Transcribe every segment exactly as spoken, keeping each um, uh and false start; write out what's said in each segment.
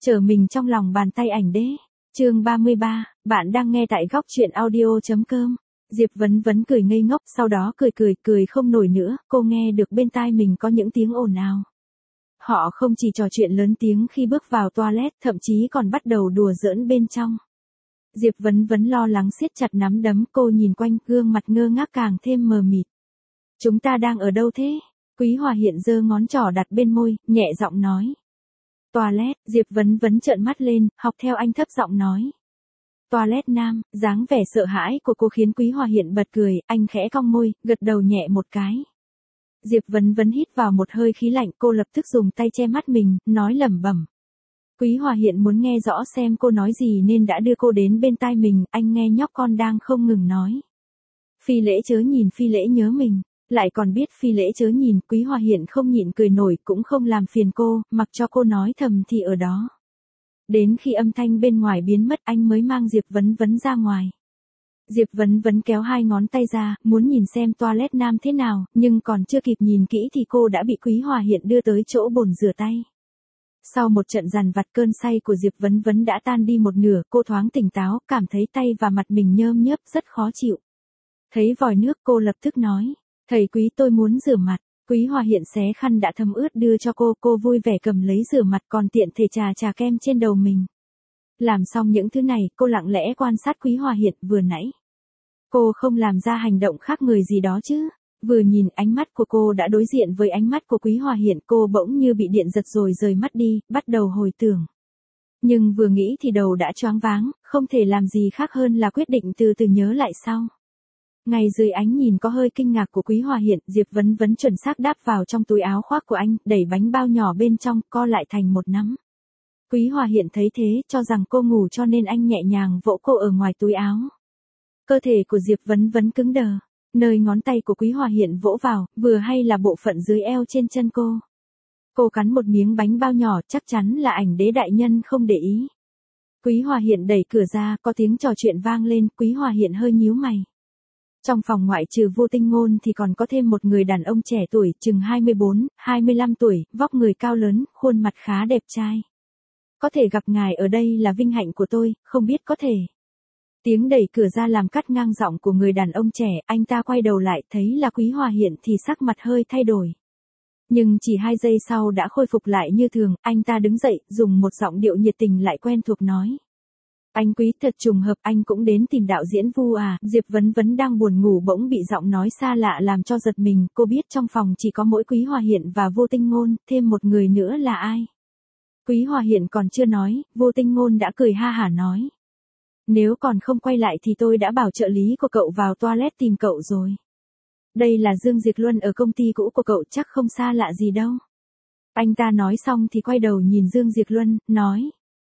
Trở mình trong lòng bàn tay ảnh đế. Chương ba mươi ba, bạn đang nghe tại góc truyện audio chấm com. Diệp Vấn Vấn cười ngây ngốc, sau đó cười cười, cười không nổi nữa, cô nghe được bên tai mình có những tiếng ồn ào. Họ không chỉ trò chuyện lớn tiếng khi bước vào toilet, thậm chí còn bắt đầu đùa giỡn bên trong. Diệp Vấn Vấn lo lắng siết chặt nắm đấm, cô nhìn quanh, gương mặt ngơ ngác càng thêm mờ mịt. Chúng ta đang ở đâu thế? Quý Hòa Hiện giơ ngón trỏ đặt bên môi, nhẹ giọng nói. Toilet, Diệp Vấn Vấn trợn mắt lên, học theo anh thấp giọng nói. Toilet nam, dáng vẻ sợ hãi của cô khiến Quý Hòa Hiện bật cười, anh khẽ cong môi, gật đầu nhẹ một cái. Diệp Vấn Vấn hít vào một hơi khí lạnh, cô lập tức dùng tay che mắt mình, nói lẩm bẩm. Quý Hòa Hiện muốn nghe rõ xem cô nói gì nên đã đưa cô đến bên tai mình, anh nghe nhóc con đang không ngừng nói. Phi lễ chớ nhìn, phi lễ nhớ mình. Lại còn biết phi lễ chớ nhìn, Quý Hòa Hiện không nhịn cười nổi, cũng không làm phiền cô, mặc cho cô nói thầm thì ở đó. Đến khi âm thanh bên ngoài biến mất anh mới mang Diệp Vấn Vấn ra ngoài. Diệp Vấn Vấn kéo hai ngón tay ra, muốn nhìn xem toilet nam thế nào, nhưng còn chưa kịp nhìn kỹ thì cô đã bị Quý Hòa Hiện đưa tới chỗ bồn rửa tay. Sau một trận dằn vặt, cơn say của Diệp Vấn Vấn đã tan đi một nửa, cô thoáng tỉnh táo, cảm thấy tay và mặt mình nhơm nhớp rất khó chịu. Thấy vòi nước cô lập tức nói. Thầy Quý, tôi muốn rửa mặt. Quý Hòa Hiện xé khăn đã thấm ướt đưa cho cô, cô vui vẻ cầm lấy rửa mặt còn tiện thể trà trà kem trên đầu mình. Làm xong những thứ này, cô lặng lẽ quan sát Quý Hòa Hiện vừa nãy. Cô không làm ra hành động khác người gì đó chứ. Vừa nhìn ánh mắt của cô đã đối diện với ánh mắt của Quý Hòa Hiện, cô bỗng như bị điện giật rồi rời mắt đi, bắt đầu hồi tưởng. Nhưng vừa nghĩ thì đầu đã choáng váng, không thể làm gì khác hơn là quyết định từ từ nhớ lại sau. Ngay dưới ánh nhìn có hơi kinh ngạc của Quý Hòa Hiện, Diệp Vấn Vấn chuẩn xác đáp vào trong túi áo khoác của anh, đẩy bánh bao nhỏ bên trong, co lại thành một nắm. Quý Hòa Hiện thấy thế, cho rằng cô ngủ cho nên anh nhẹ nhàng vỗ cô ở ngoài túi áo. Cơ thể của Diệp Vấn Vấn cứng đờ, nơi ngón tay của Quý Hòa Hiện vỗ vào, vừa hay là bộ phận dưới eo trên chân cô. Cô cắn một miếng bánh bao nhỏ, chắc chắn là ảnh đế đại nhân không để ý. Quý Hòa Hiện đẩy cửa ra, có tiếng trò chuyện vang lên, Quý Hòa Hiện hơi nhíu mày. Trong phòng ngoại trừ Vô Tinh Ngôn thì còn có thêm một người đàn ông trẻ tuổi, chừng hai mươi bốn, hai mươi lăm tuổi, vóc người cao lớn, khuôn mặt khá đẹp trai. Có thể gặp ngài ở đây là vinh hạnh của tôi, không biết có thể. Tiếng đẩy cửa ra làm cắt ngang giọng của người đàn ông trẻ, anh ta quay đầu lại thấy là Quý Hòa Hiện thì sắc mặt hơi thay đổi. Nhưng chỉ hai giây sau đã khôi phục lại như thường, anh ta đứng dậy, dùng một giọng điệu nhiệt tình lại quen thuộc nói. Anh Quý, thật trùng hợp, anh cũng đến tìm đạo diễn Vu à. Diệp Vấn Vấn đang buồn ngủ bỗng bị giọng nói xa lạ làm cho giật mình, cô biết trong phòng chỉ có mỗi Quý Hòa Hiện và Vô Tinh Ngôn, thêm một người nữa là ai. Quý Hòa Hiện còn chưa nói, Vô Tinh Ngôn đã cười ha hả nói. Nếu còn không quay lại thì tôi đã bảo trợ lý của cậu vào toilet tìm cậu rồi. Đây là Dương Diệt Luân ở công ty cũ của cậu, chắc không xa lạ gì đâu. Anh ta nói xong thì quay đầu nhìn Dương Diệt Luân, nói.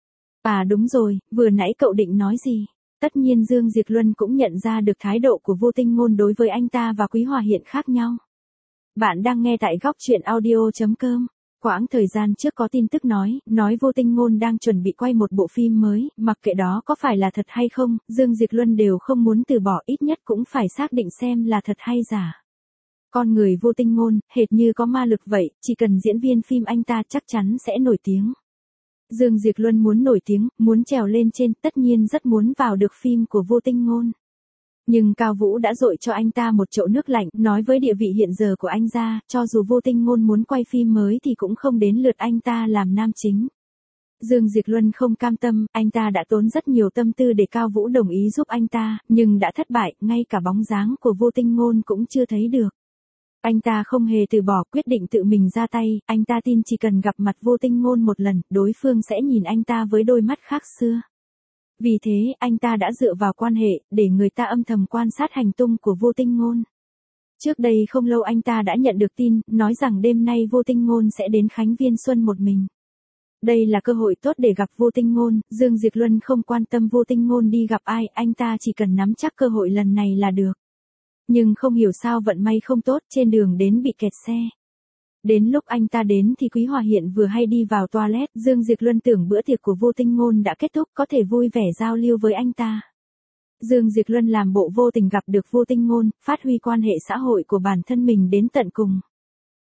À đúng rồi, vừa nãy cậu định nói gì? Tất nhiên Dương Diệt Luân cũng nhận ra được thái độ của Vô Tinh Ngôn đối với anh ta và Quý Hòa Hiện khác nhau. Bạn đang nghe tại góc truyện audio chấm com. Quãng thời gian trước có tin tức nói, nói Vô Tinh Ngôn đang chuẩn bị quay một bộ phim mới, mặc kệ đó có phải là thật hay không, Dương Diệt Luân đều không muốn từ bỏ, ít nhất cũng phải xác định xem là thật hay giả. Con người Vô Tinh Ngôn, hệt như có ma lực vậy, chỉ cần diễn viên phim anh ta chắc chắn sẽ nổi tiếng. Dương Diệt Luân muốn nổi tiếng, muốn trèo lên trên, tất nhiên rất muốn vào được phim của Vô Tinh Ngôn. Nhưng Cao Vũ đã dội cho anh ta một chậu nước lạnh, nói với địa vị hiện giờ của anh ra, cho dù Vô Tinh Ngôn muốn quay phim mới thì cũng không đến lượt anh ta làm nam chính. Dương Diệt Luân không cam tâm, anh ta đã tốn rất nhiều tâm tư để Cao Vũ đồng ý giúp anh ta, nhưng đã thất bại, ngay cả bóng dáng của Vô Tinh Ngôn cũng chưa thấy được. Anh ta không hề từ bỏ, quyết định tự mình ra tay, anh ta tin chỉ cần gặp mặt Vô Tinh Ngôn một lần, đối phương sẽ nhìn anh ta với đôi mắt khác xưa. Vì thế, anh ta đã dựa vào quan hệ, để người ta âm thầm quan sát hành tung của Vô Tinh Ngôn. Trước đây không lâu anh ta đã nhận được tin, nói rằng đêm nay Vô Tinh Ngôn sẽ đến Khánh Viên Xuân một mình. Đây là cơ hội tốt để gặp Vô Tinh Ngôn, Dương Diệt Luân không quan tâm Vô Tinh Ngôn đi gặp ai, anh ta chỉ cần nắm chắc cơ hội lần này là được. Nhưng không hiểu sao vận may không tốt, trên đường đến bị kẹt xe. Đến lúc anh ta đến thì Quý Hòa Hiện vừa hay đi vào toilet, Dương Diệt Luân tưởng bữa tiệc của Vô Tinh Ngôn đã kết thúc, có thể vui vẻ giao lưu với anh ta. Dương Diệt Luân làm bộ vô tình gặp được Vô Tinh Ngôn, phát huy quan hệ xã hội của bản thân mình đến tận cùng.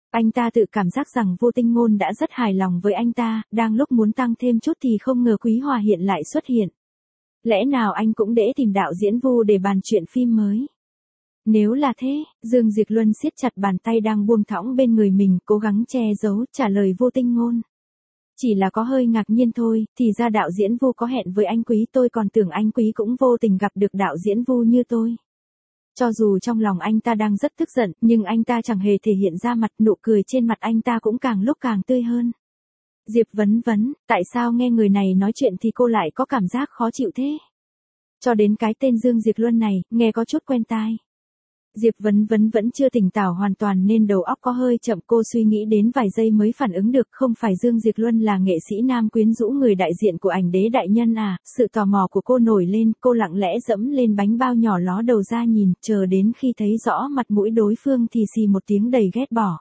Anh ta tự cảm giác rằng Vô Tinh Ngôn đã rất hài lòng với anh ta, đang lúc muốn tăng thêm chút thì không ngờ Quý Hòa Hiện lại xuất hiện. Lẽ nào anh cũng để tìm đạo diễn Vu để bàn chuyện phim mới? Nếu là thế, Dương Diệp Luân siết chặt bàn tay đang buông thõng bên người mình, cố gắng che giấu, trả lời Vô Tinh Ngôn. Chỉ là có hơi ngạc nhiên thôi, thì ra đạo diễn Vu có hẹn với anh Quý, tôi còn tưởng anh Quý cũng vô tình gặp được đạo diễn Vu như tôi. Cho dù trong lòng anh ta đang rất tức giận, nhưng anh ta chẳng hề thể hiện ra mặt, nụ cười trên mặt anh ta cũng càng lúc càng tươi hơn. Diệp Vấn Vấn, tại sao nghe người này nói chuyện thì cô lại có cảm giác khó chịu thế? Cho đến cái tên Dương Diệp Luân này, nghe có chút quen tai. Diệp Vấn Vấn vẫn chưa tỉnh táo hoàn toàn nên đầu óc có hơi chậm, cô suy nghĩ đến vài giây mới phản ứng được, không phải Dương Diệp Luân là nghệ sĩ nam quyến rũ người đại diện của ảnh đế đại nhân à? Sự tò mò của cô nổi lên, cô lặng lẽ dẫm lên bánh bao nhỏ ló đầu ra nhìn, chờ đến khi thấy rõ mặt mũi đối phương thì xì một tiếng đầy ghét bỏ.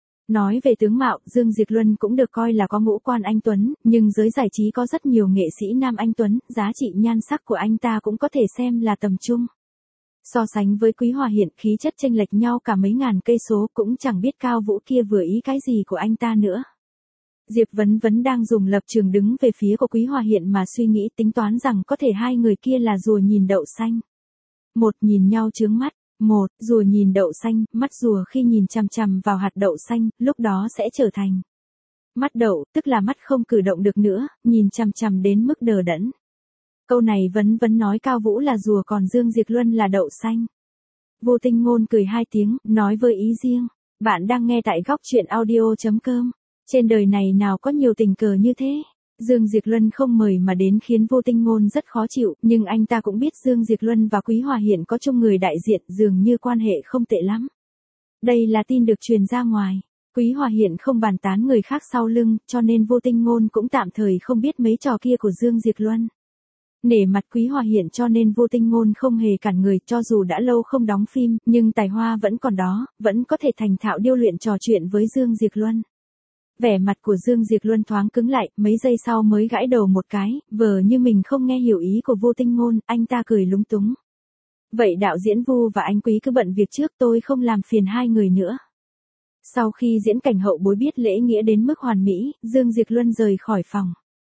Nói về tướng mạo, Dương Diệp Luân cũng được coi là có ngũ quan anh tuấn, nhưng giới giải trí có rất nhiều nghệ sĩ nam anh tuấn, giá trị nhan sắc của anh ta cũng có thể xem là tầm trung. So sánh với Quý Hòa Hiện, khí chất chênh lệch nhau cả mấy ngàn cây số, cũng chẳng biết Cao Vũ kia vừa ý cái gì của anh ta nữa. Diệp Vấn Vấn đang dùng lập trường đứng về phía của Quý Hòa Hiện mà suy nghĩ, tính toán rằng có thể hai người kia là rùa nhìn đậu xanh. Một nhìn nhau chướng mắt, một rùa nhìn đậu xanh, mắt rùa khi nhìn chằm chằm vào hạt đậu xanh, lúc đó sẽ trở thành mắt đậu, tức là mắt không cử động được nữa, nhìn chằm chằm đến mức đờ đẫn. Câu này Vấn Vấn nói Cao Vũ là rùa còn Dương Diệp Luân là đậu xanh. Vô Tinh Ngôn cười hai tiếng, nói với ý riêng. Bạn đang nghe tại góc truyện audio chấm com. Trên đời này nào có nhiều tình cờ như thế. Dương Diệp Luân không mời mà đến khiến Vô Tinh Ngôn rất khó chịu, nhưng anh ta cũng biết Dương Diệp Luân và Quý Hòa Hiện có chung người đại diện, dường như quan hệ không tệ lắm. Đây là tin được truyền ra ngoài. Quý Hòa Hiện không bàn tán người khác sau lưng, cho nên Vô Tinh Ngôn cũng tạm thời không biết mấy trò kia của Dương Diệp Luân. Nể mặt Quý Hòa Hiện cho nên Vô Tinh Ngôn không hề cản người, cho dù đã lâu không đóng phim, nhưng tài hoa vẫn còn đó, vẫn có thể thành thạo điêu luyện trò chuyện với Dương Diệp Luân. Vẻ mặt của Dương Diệp Luân thoáng cứng lại, mấy giây sau mới gãi đầu một cái, vờ như mình không nghe hiểu ý của Vô Tinh Ngôn, anh ta cười lúng túng. Vậy đạo diễn Vu và anh Quý cứ bận việc trước, tôi không làm phiền hai người nữa. Sau khi diễn cảnh hậu bối biết lễ nghĩa đến mức hoàn mỹ, Dương Diệp Luân rời khỏi phòng.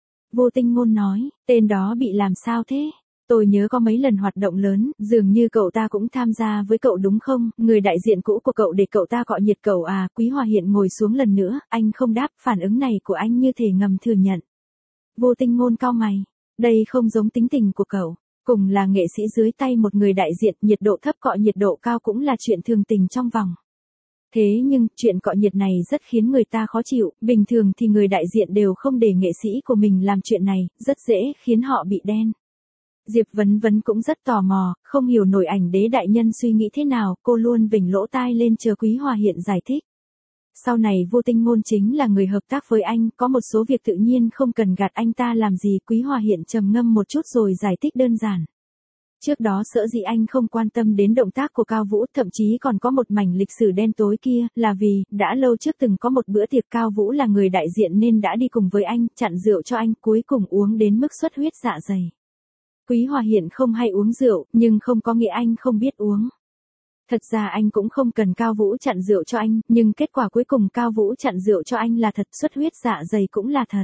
Vô Tinh Ngôn nói, tên đó bị làm sao thế? Tôi nhớ có mấy lần hoạt động lớn, dường như cậu ta cũng tham gia với cậu đúng không? Người đại diện cũ của cậu để cậu ta cọ nhiệt cậu à? Quý Hòa Hiện ngồi xuống lần nữa, anh không đáp, phản ứng này của anh như thể ngầm thừa nhận. Vô Tinh Ngôn cau mày, đây không giống tính tình của cậu. Cùng là nghệ sĩ dưới tay một người đại diện, nhiệt độ thấp cọ nhiệt độ cao cũng là chuyện thường tình trong vòng. Thế nhưng, chuyện cọ nhiệt này rất khiến người ta khó chịu, bình thường thì người đại diện đều không để nghệ sĩ của mình làm chuyện này, rất dễ khiến họ bị đen. Diệp Vấn Vấn cũng rất tò mò, không hiểu nổi ảnh đế đại nhân suy nghĩ thế nào, cô luôn vểnh lỗ tai lên chờ Quý Hòa Hiện giải thích. Sau này Vô Tinh Ngôn chính là người hợp tác với anh, có một số việc tự nhiên không cần gạt anh ta làm gì. Quý Hòa Hiện trầm ngâm một chút rồi giải thích đơn giản. Trước đó sở dĩ anh không quan tâm đến động tác của Cao Vũ, thậm chí còn có một mảnh lịch sử đen tối kia, là vì, đã lâu trước từng có một bữa tiệc Cao Vũ là người đại diện nên đã đi cùng với anh, chặn rượu cho anh, cuối cùng uống đến mức xuất huyết dạ dày. Quý Hòa Hiện không hay uống rượu, nhưng không có nghĩa anh không biết uống. Thật ra anh cũng không cần Cao Vũ chặn rượu cho anh, nhưng kết quả cuối cùng Cao Vũ chặn rượu cho anh là thật, xuất huyết dạ dày cũng là thật.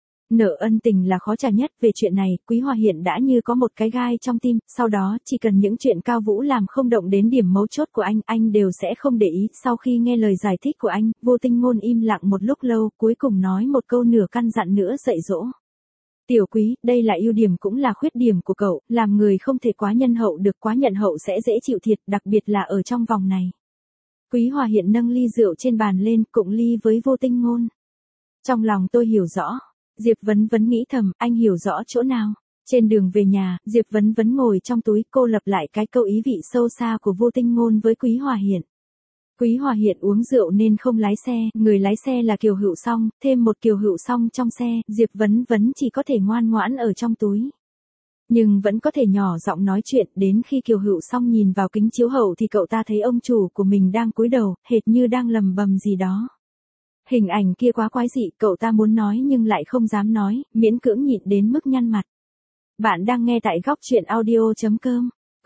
Nợ ân tình là khó trả nhất, về chuyện này, Quý Hòa Hiện đã như có một cái gai trong tim, sau đó, chỉ cần những chuyện Cao Vũ làm không động đến điểm mấu chốt của anh, anh đều sẽ không để ý. Sau khi nghe lời giải thích của anh, Vô Tinh Ngôn im lặng một lúc lâu, cuối cùng nói một câu nửa căn dặn nữa dạy dỗ. Tiểu Quý, đây là ưu điểm cũng là khuyết điểm của cậu, làm người không thể quá nhân hậu được, quá nhận hậu sẽ dễ chịu thiệt, đặc biệt là ở trong vòng này. Quý Hòa Hiện nâng ly rượu trên bàn lên, cụng ly với Vô Tinh Ngôn. Trong lòng tôi hiểu rõ. Diệp Vấn Vấn nghĩ thầm, anh hiểu rõ chỗ nào? Trên đường về nhà, Diệp Vấn Vấn ngồi trong túi, cô lặp lại cái câu ý vị sâu xa của Vô Tinh Ngôn với Quý Hòa Hiện. Quý Hòa Hiện uống rượu nên không lái xe, người lái xe là Kiều Hữu Song, thêm một Kiều Hữu Song trong xe, Diệp Vấn Vấn chỉ có thể ngoan ngoãn ở trong túi. Nhưng vẫn có thể nhỏ giọng nói chuyện, đến khi Kiều Hữu Song nhìn vào kính chiếu hậu thì cậu ta thấy ông chủ của mình đang cúi đầu, hệt như đang lầm bầm gì đó. Hình ảnh kia quá quái dị, cậu ta muốn nói nhưng lại không dám nói, miễn cưỡng nhịn đến mức nhăn mặt. Bạn đang nghe tại góc truyện audio chấm com.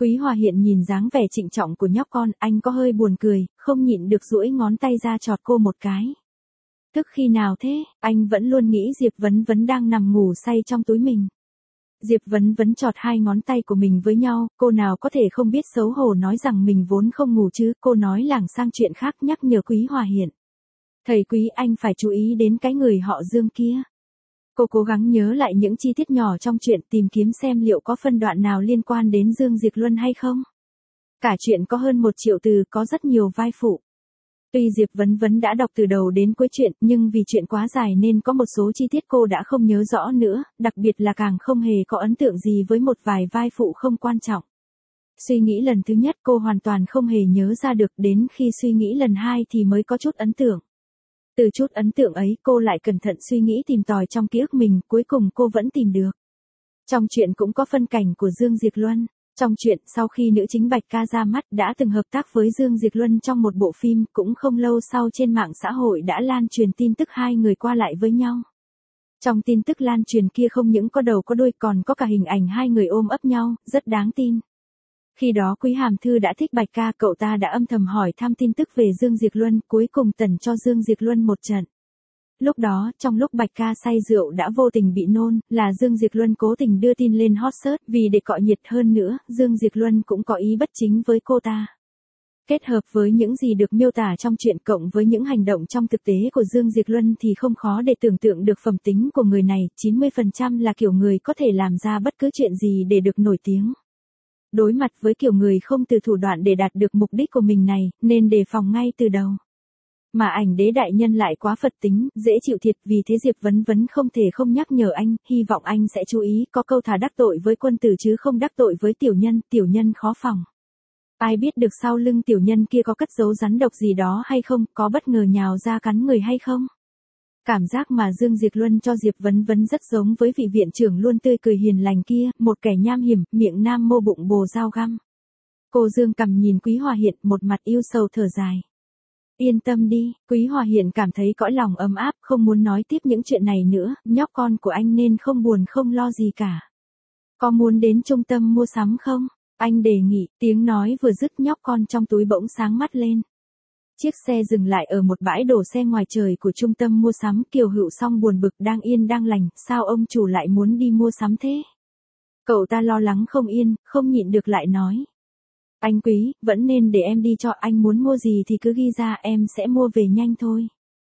Quý Hòa Hiện nhìn dáng vẻ trịnh trọng của nhóc con, anh có hơi buồn cười, không nhịn được duỗi ngón tay ra chọt cô một cái. Tức khi nào thế, anh vẫn luôn nghĩ Diệp Vấn Vấn đang nằm ngủ say trong túi mình. Diệp Vấn Vấn chọt hai ngón tay của mình với nhau, cô nào có thể không biết xấu hổ nói rằng mình vốn không ngủ chứ, cô nói lảng sang chuyện khác nhắc nhở Quý Hòa Hiện. Thầy Quý, anh phải chú ý đến cái người họ Dương kia. Cô cố gắng nhớ lại những chi tiết nhỏ trong chuyện, tìm kiếm xem liệu có phân đoạn nào liên quan đến Dương Diệc Luân hay không. Cả chuyện có hơn một triệu từ, có rất nhiều vai phụ. Tuy Diệp Vấn Vấn đã đọc từ đầu đến cuối chuyện, nhưng vì chuyện quá dài nên có một số chi tiết cô đã không nhớ rõ nữa, đặc biệt là càng không hề có ấn tượng gì với một vài vai phụ không quan trọng. Suy nghĩ lần thứ nhất cô hoàn toàn không hề nhớ ra được, đến khi suy nghĩ lần hai thì mới có chút ấn tượng. Từ chút ấn tượng ấy cô lại cẩn thận suy nghĩ tìm tòi trong ký ức mình, cuối cùng cô vẫn tìm được. Trong chuyện cũng có phân cảnh của Dương Diệc Luân. Trong chuyện, sau khi nữ chính Bạch Ca ra mắt đã từng hợp tác với Dương Diệc Luân trong một bộ phim, cũng không lâu sau trên mạng xã hội đã lan truyền tin tức hai người qua lại với nhau. Trong tin tức lan truyền kia không những có đầu có đuôi còn có cả hình ảnh hai người ôm ấp nhau, rất đáng tin. Khi đó Quý Hàm Thư đã thích Bạch Ca, cậu ta đã âm thầm hỏi thăm tin tức về Dương Diệc Luân, cuối cùng tẩn cho Dương Diệc Luân một trận. Lúc đó, trong lúc Bạch Ca say rượu đã vô tình bị nôn, là Dương Diệc Luân cố tình đưa tin lên hot search, vì để cọ nhiệt hơn nữa, Dương Diệc Luân cũng có ý bất chính với cô ta. Kết hợp với những gì được miêu tả trong truyện cộng với những hành động trong thực tế của Dương Diệc Luân thì không khó để tưởng tượng được phẩm tính của người này, chín mươi phần trăm là kiểu người có thể làm ra bất cứ chuyện gì để được nổi tiếng. Đối mặt với kiểu người không từ thủ đoạn để đạt được mục đích của mình này, nên đề phòng ngay từ đầu. Mà ảnh đế đại nhân lại quá Phật tính, dễ chịu thiệt, vì thế Diệp Vấn Vấn không thể không nhắc nhở anh, hy vọng anh sẽ chú ý, có câu thà đắc tội với quân tử chứ không đắc tội với tiểu nhân, tiểu nhân khó phòng. Ai biết được sau lưng tiểu nhân kia có cất giấu rắn độc gì đó hay không, có bất ngờ nhào ra cắn người hay không. Cảm giác mà Dương Diệc Luân cho Diệp Vấn Vấn rất giống với vị viện trưởng luôn tươi cười hiền lành kia, một kẻ nham hiểm, miệng nam mô bụng bồ dao găm. Cô Dương cằm nhìn Quý Hòa Hiện, một mặt yêu sầu thở dài. Yên tâm đi, Quý Hòa Hiện cảm thấy cõi lòng ấm áp, không muốn nói tiếp những chuyện này nữa, nhóc con của anh nên không buồn không lo gì cả. Có muốn đến trung tâm mua sắm không? Anh đề nghị, tiếng nói vừa dứt nhóc con trong túi bỗng sáng mắt lên. Chiếc xe dừng lại ở một bãi đổ xe ngoài trời của trung tâm mua sắm, Kiều Hựu Song buồn bực đang yên đang lành, sao ông chủ lại muốn đi mua sắm thế? Cậu ta lo lắng không yên, không nhịn được lại nói. Anh Quý, vẫn nên để em đi cho, anh muốn mua gì thì cứ ghi ra, em sẽ mua về nhanh thôi.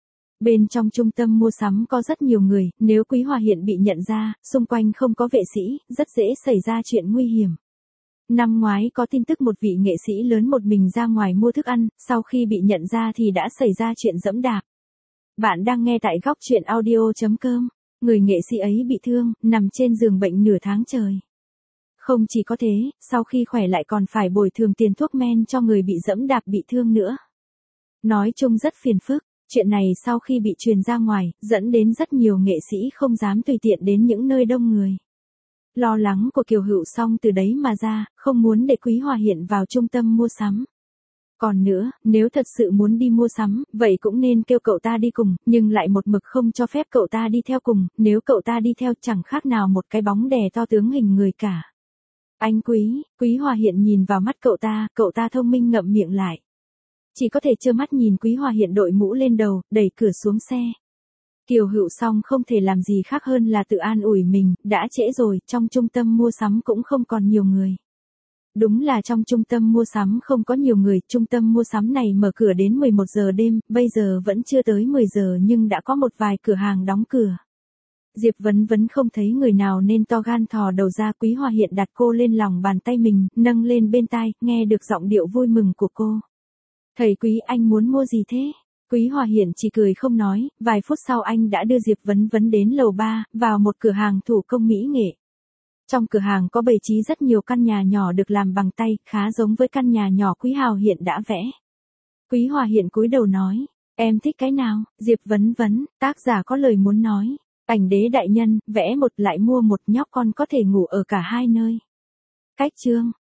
Bên trong trung tâm mua sắm có rất nhiều người, nếu Quý Hòa Hiện bị nhận ra, xung quanh không có vệ sĩ, rất dễ xảy ra chuyện nguy hiểm. Năm ngoái có tin tức một vị nghệ sĩ lớn một mình ra ngoài mua thức ăn, sau khi bị nhận ra thì đã xảy ra chuyện dẫm đạp. Bạn đang nghe tại góc truyện audio chấm com, người nghệ sĩ ấy bị thương, nằm trên giường bệnh nửa tháng trời. Không chỉ có thế, sau khi khỏe lại còn phải bồi thường tiền thuốc men cho người bị dẫm đạp bị thương nữa. Nói chung rất phiền phức, chuyện này sau khi bị truyền ra ngoài, dẫn đến rất nhiều nghệ sĩ không dám tùy tiện đến những nơi đông người. Lo lắng của Kiều Hựu Song từ đấy mà ra, không muốn để Quý Hòa Hiện vào trung tâm mua sắm. Còn nữa, nếu thật sự muốn đi mua sắm, vậy cũng nên kêu cậu ta đi cùng, nhưng lại một mực không cho phép cậu ta đi theo cùng, nếu cậu ta đi theo chẳng khác nào một cái bóng đè to tướng hình người cả. Anh Quý, Quý Hòa Hiện nhìn vào mắt cậu ta, cậu ta thông minh ngậm miệng lại. Chỉ có thể trơ mắt nhìn Quý Hòa Hiện đội mũ lên đầu, đẩy cửa xuống xe. Kiều Hựu Song không thể làm gì khác hơn là tự an ủi mình, đã trễ rồi, trong trung tâm mua sắm cũng không còn nhiều người. Đúng là trong trung tâm mua sắm không có nhiều người, trung tâm mua sắm này mở cửa đến mười một giờ đêm, bây giờ vẫn chưa tới mười giờ nhưng đã có một vài cửa hàng đóng cửa. Diệp Vấn Vấn không thấy người nào nên to gan thò đầu ra, Quý Hòa Hiện đặt cô lên lòng bàn tay mình, nâng lên bên tai, nghe được giọng điệu vui mừng của cô. Thầy Quý, anh muốn mua gì thế? Quý Hòa Hiện chỉ cười không nói, vài phút sau anh đã đưa Diệp Vấn Vấn đến lầu ba, vào một cửa hàng thủ công mỹ nghệ. Trong cửa hàng có bày trí rất nhiều căn nhà nhỏ được làm bằng tay, khá giống với căn nhà nhỏ Quý Hào Hiện đã vẽ. Quý Hòa Hiện cúi đầu nói, em thích cái nào? Diệp Vấn Vấn, tác giả có lời muốn nói. Ảnh đế đại nhân, vẽ một lại mua một, nhóc con có thể ngủ ở cả hai nơi. Cách chương.